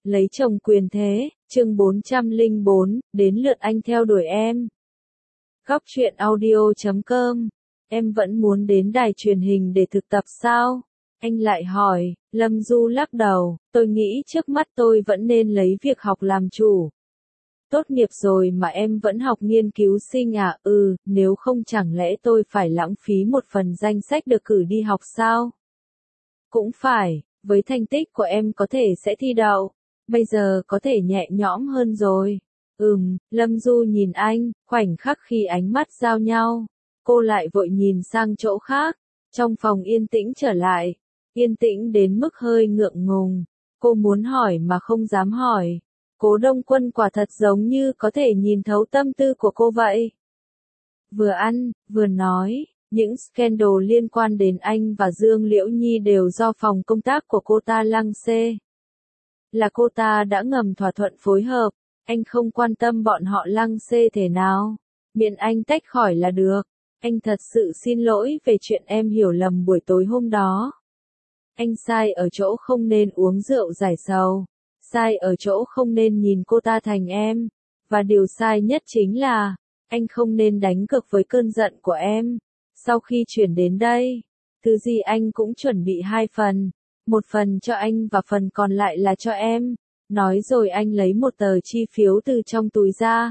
Lấy chồng quyền thế, chương 404, đến lượt anh theo đuổi em. Góc truyện audio.com. Em vẫn muốn đến đài truyền hình để thực tập sao? Anh lại hỏi. Lâm Du lắc đầu, tôi nghĩ trước mắt tôi vẫn nên lấy việc học làm chủ. Tốt nghiệp rồi mà em vẫn học nghiên cứu sinh à? Nếu không chẳng lẽ tôi phải lãng phí một phần danh sách được cử đi học sao? Cũng phải, với thành tích của em có thể sẽ thi đậu. Bây giờ có thể nhẹ nhõm hơn rồi. Lâm Du nhìn anh, khoảnh khắc khi ánh mắt giao nhau, cô lại vội nhìn sang chỗ khác. Trong phòng yên tĩnh trở lại, yên tĩnh đến mức hơi ngượng ngùng. Cô muốn hỏi mà không dám hỏi. Cố Đông Quân quả thật giống như có thể nhìn thấu tâm tư của cô vậy. Vừa ăn, vừa nói, những scandal liên quan đến anh và Dương Liễu Nhi đều do phòng công tác của cô ta lăng xê. Là cô ta đã ngầm thỏa thuận phối hợp, anh không quan tâm bọn họ lăng xê thế nào, miễn anh tách khỏi là được. Anh thật sự xin lỗi về chuyện em hiểu lầm buổi tối hôm đó. Anh sai ở chỗ không nên uống rượu giải sầu, sai ở chỗ không nên nhìn cô ta thành em, và điều sai nhất chính là, anh không nên đánh cược với cơn giận của em. Sau khi chuyển đến đây, thứ gì anh cũng chuẩn bị 2 phần, một phần cho anh và phần còn lại là cho em. Nói rồi anh lấy một tờ chi phiếu từ trong túi ra.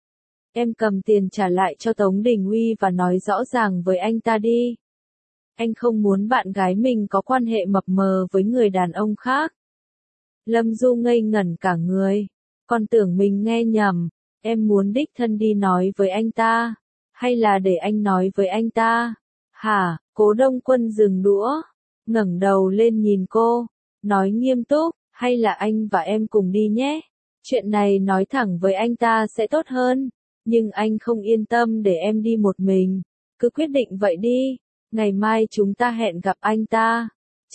Em cầm tiền trả lại cho Tống Đình Uy và nói rõ ràng với anh ta đi. Anh không muốn bạn gái mình có quan hệ mập mờ với người đàn ông khác. Lâm Du ngây ngẩn cả người, còn tưởng mình nghe nhầm. Em muốn đích thân đi nói với anh ta, hay là để anh nói với anh ta? Hả? Cố Đông Quân dừng đũa, ngẩng đầu lên nhìn cô, nói nghiêm túc, hay là anh và em cùng đi nhé? Chuyện này nói thẳng với anh ta sẽ tốt hơn, nhưng anh không yên tâm để em đi một mình. Cứ quyết định vậy đi, ngày mai chúng ta hẹn gặp anh ta.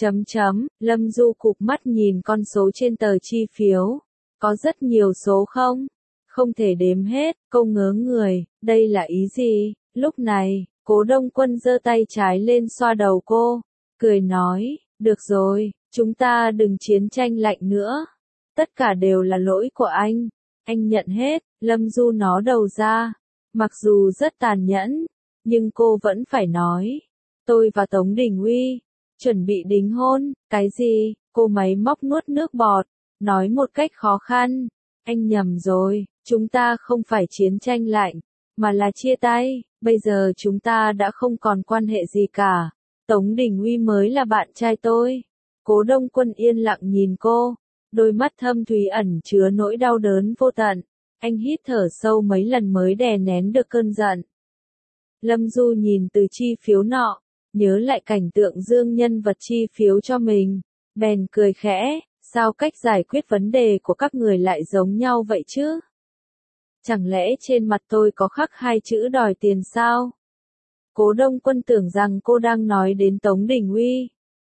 Lâm Du cụp mắt nhìn con số trên tờ chi phiếu. Có rất nhiều số không? Không thể đếm hết, cô ngớ người, đây là ý gì? Lúc này, Cố Đông Quân giơ tay trái lên xoa đầu cô, cười nói, được rồi, chúng ta đừng chiến tranh lạnh nữa. Tất cả đều là lỗi của anh nhận hết. Lâm Du nó đầu ra, mặc dù rất tàn nhẫn, nhưng cô vẫn phải nói, tôi và Tống Đình Uy chuẩn bị đính hôn. Cái gì? Cô máy móc nuốt nước bọt, nói một cách khó khăn, anh nhầm rồi, chúng ta không phải chiến tranh lạnh, mà là chia tay. Bây giờ chúng ta đã không còn quan hệ gì cả. Tống Đình Uy mới là bạn trai tôi. Cố Đông Quân yên lặng nhìn cô, đôi mắt thâm thúy ẩn chứa nỗi đau đớn vô tận. Anh hít thở sâu mấy lần mới đè nén được cơn giận. Lâm Du nhìn từ chi phiếu nọ, nhớ lại cảnh tượng Dương nhân vật chi phiếu cho mình, bèn cười khẽ, sao cách giải quyết vấn đề của các người lại giống nhau vậy chứ? Chẳng lẽ trên mặt tôi có khắc 2 chữ đòi tiền sao? Cố Đông Quân tưởng rằng cô đang nói đến Tống Đình Uy.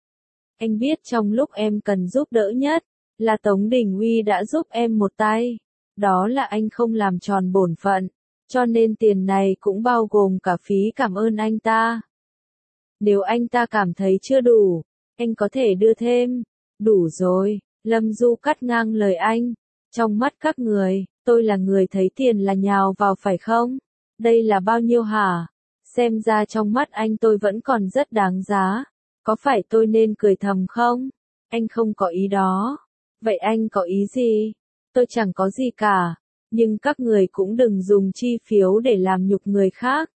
Anh biết trong lúc em cần giúp đỡ nhất, là Tống Đình Uy đã giúp em một tay. Đó là anh không làm tròn bổn phận, cho nên tiền này cũng bao gồm cả phí cảm ơn anh ta. Nếu anh ta cảm thấy chưa đủ, anh có thể đưa thêm. Đủ rồi, Lâm Du cắt ngang lời anh. Trong mắt các người, tôi là người thấy tiền là nhào vào phải không? Đây là bao nhiêu hả? Xem ra trong mắt anh tôi vẫn còn rất đáng giá. Có phải tôi nên cười thầm không? Anh không có ý đó. Vậy anh có ý gì? Tôi chẳng có gì cả. Nhưng các người cũng đừng dùng chi phiếu để làm nhục người khác.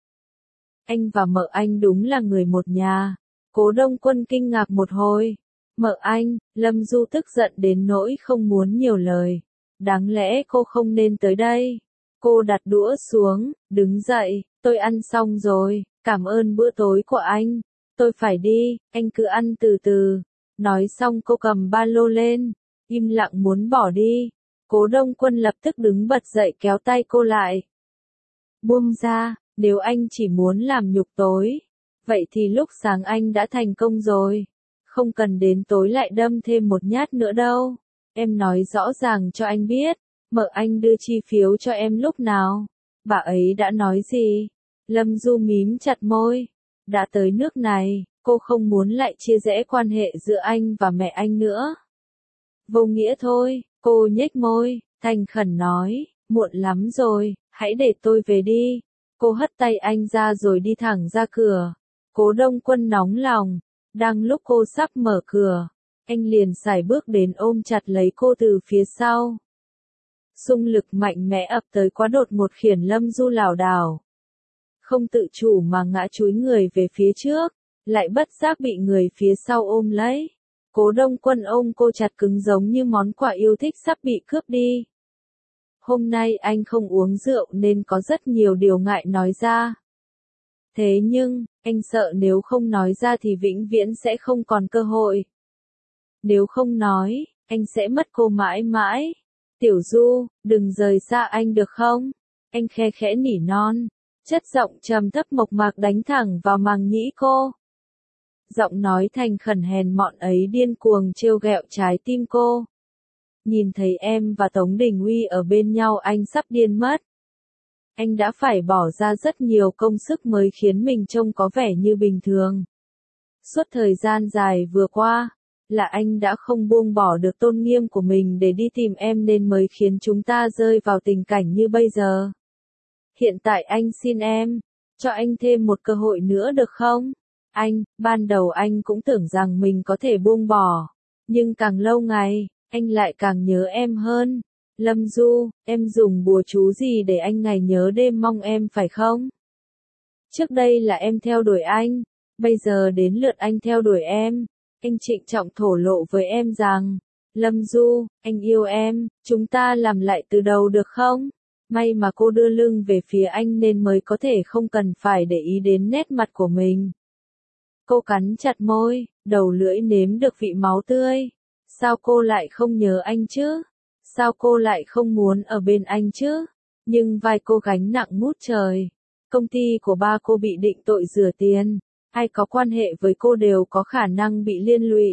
Anh và mợ anh đúng là người một nhà. Cố Đông Quân kinh ngạc một hồi. Mợ anh? Lâm Du tức giận đến nỗi không muốn nhiều lời. Đáng lẽ cô không nên tới đây. Cô đặt đũa xuống, đứng dậy, tôi ăn xong rồi, cảm ơn bữa tối của anh. Tôi phải đi, anh cứ ăn từ từ. Nói xong cô cầm ba lô lên, im lặng muốn bỏ đi. Cố Đông Quân lập tức đứng bật dậy kéo tay cô lại. Buông ra, nếu anh chỉ muốn làm nhục tối, vậy thì lúc sáng anh đã thành công rồi. Không cần đến tối lại đâm thêm một nhát nữa đâu. Em nói rõ ràng cho anh biết, mợ anh đưa chi phiếu cho em lúc nào? Bà ấy đã nói gì? Lâm Du mím chặt môi. Đã tới nước này, cô không muốn lại chia rẽ quan hệ giữa anh và mẹ anh nữa. Vô nghĩa thôi, Cô nhếch môi, thành khẩn nói, muộn lắm rồi, hãy để tôi về đi. Cô hất tay anh ra rồi đi thẳng ra cửa. Cố Đông Quân nóng lòng, đang lúc cô sắp mở cửa, anh liền sải bước đến ôm chặt lấy cô từ phía sau. Xung lực mạnh mẽ ập tới quá đột ngột khiến Lâm Du lảo đảo, không tự chủ mà ngã chúi người về phía trước, lại bất giác bị người phía sau ôm lấy. Cố Đông Quân ôm cô chặt cứng giống như món quà yêu thích sắp bị cướp đi. Hôm nay anh không uống rượu nên có rất nhiều điều ngại nói ra. Thế nhưng, anh sợ nếu không nói ra thì vĩnh viễn sẽ không còn cơ hội. Nếu không nói, anh sẽ mất cô mãi mãi. Tiểu Du, đừng rời xa anh được không? Anh khe khẽ nỉ non, chất giọng trầm thấp mộc mạc đánh thẳng vào màng nhĩ cô. Giọng nói thành khẩn hèn mọn ấy điên cuồng trêu ghẹo trái tim cô. Nhìn thấy em và Tống Đình Uy ở bên nhau anh sắp điên mất. Anh đã phải bỏ ra rất nhiều công sức mới khiến mình trông có vẻ như bình thường. Suốt thời gian dài vừa qua, là anh đã không buông bỏ được tôn nghiêm của mình để đi tìm em nên mới khiến chúng ta rơi vào tình cảnh như bây giờ. Hiện tại anh xin em, cho anh thêm một cơ hội nữa được không? Ban đầu anh cũng tưởng rằng mình có thể buông bỏ, nhưng càng lâu ngày, anh lại càng nhớ em hơn. Lâm Du, em dùng bùa chú gì để anh ngày nhớ đêm mong em phải không? Trước đây là em theo đuổi anh, bây giờ đến lượt anh theo đuổi em. Anh trịnh trọng thổ lộ với em rằng, Lâm Du, anh yêu em, chúng ta làm lại từ đầu được không? May mà cô đưa lưng về phía anh nên mới có thể không cần phải để ý đến nét mặt của mình. Cô cắn chặt môi, đầu lưỡi nếm được vị máu tươi. Sao cô lại không nhớ anh chứ? Sao cô lại không muốn ở bên anh chứ? Nhưng vai cô gánh nặng ngút trời. Công ty của ba cô bị định tội rửa tiền. Ai có quan hệ với cô đều có khả năng bị liên lụy.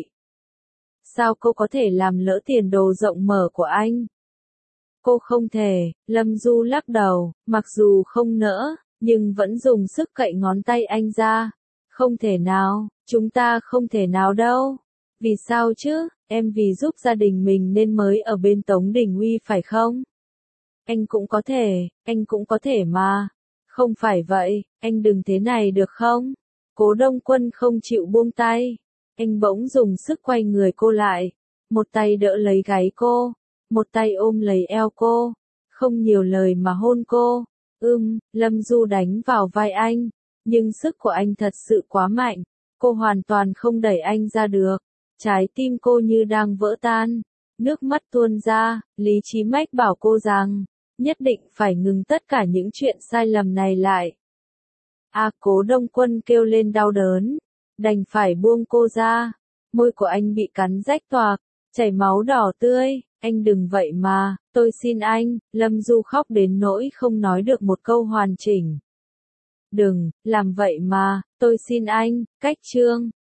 Sao cô có thể làm lỡ tiền đồ rộng mở của anh? Cô không thể, Lâm Du lắc đầu, mặc dù không nỡ, nhưng vẫn dùng sức cậy ngón tay anh ra. Không thể nào, chúng ta không thể nào đâu. Vì sao chứ, em vì giúp gia đình mình nên mới ở bên Tống Đình Uy phải không? Anh cũng có thể mà. Không phải vậy, anh đừng thế này được không? Cố Đông Quân không chịu buông tay. Anh bỗng dùng sức quay người cô lại. Một tay đỡ lấy gáy cô. Một tay ôm lấy eo cô. Không nhiều lời mà hôn cô. Lâm Du đánh vào vai anh. Nhưng sức của anh thật sự quá mạnh. Cô hoàn toàn không đẩy anh ra được. Trái tim cô như đang vỡ tan. Nước mắt tuôn ra. Lý trí mách bảo cô rằng, nhất định phải ngừng tất cả những chuyện sai lầm này lại. Cố Đông Quân kêu lên đau đớn, đành phải buông cô ra. Môi của anh bị cắn rách toạc, chảy máu đỏ tươi. Anh đừng vậy mà, tôi xin anh. Lâm Du khóc đến nỗi không nói được một câu hoàn chỉnh. Đừng, làm vậy mà, tôi xin anh. Cách chương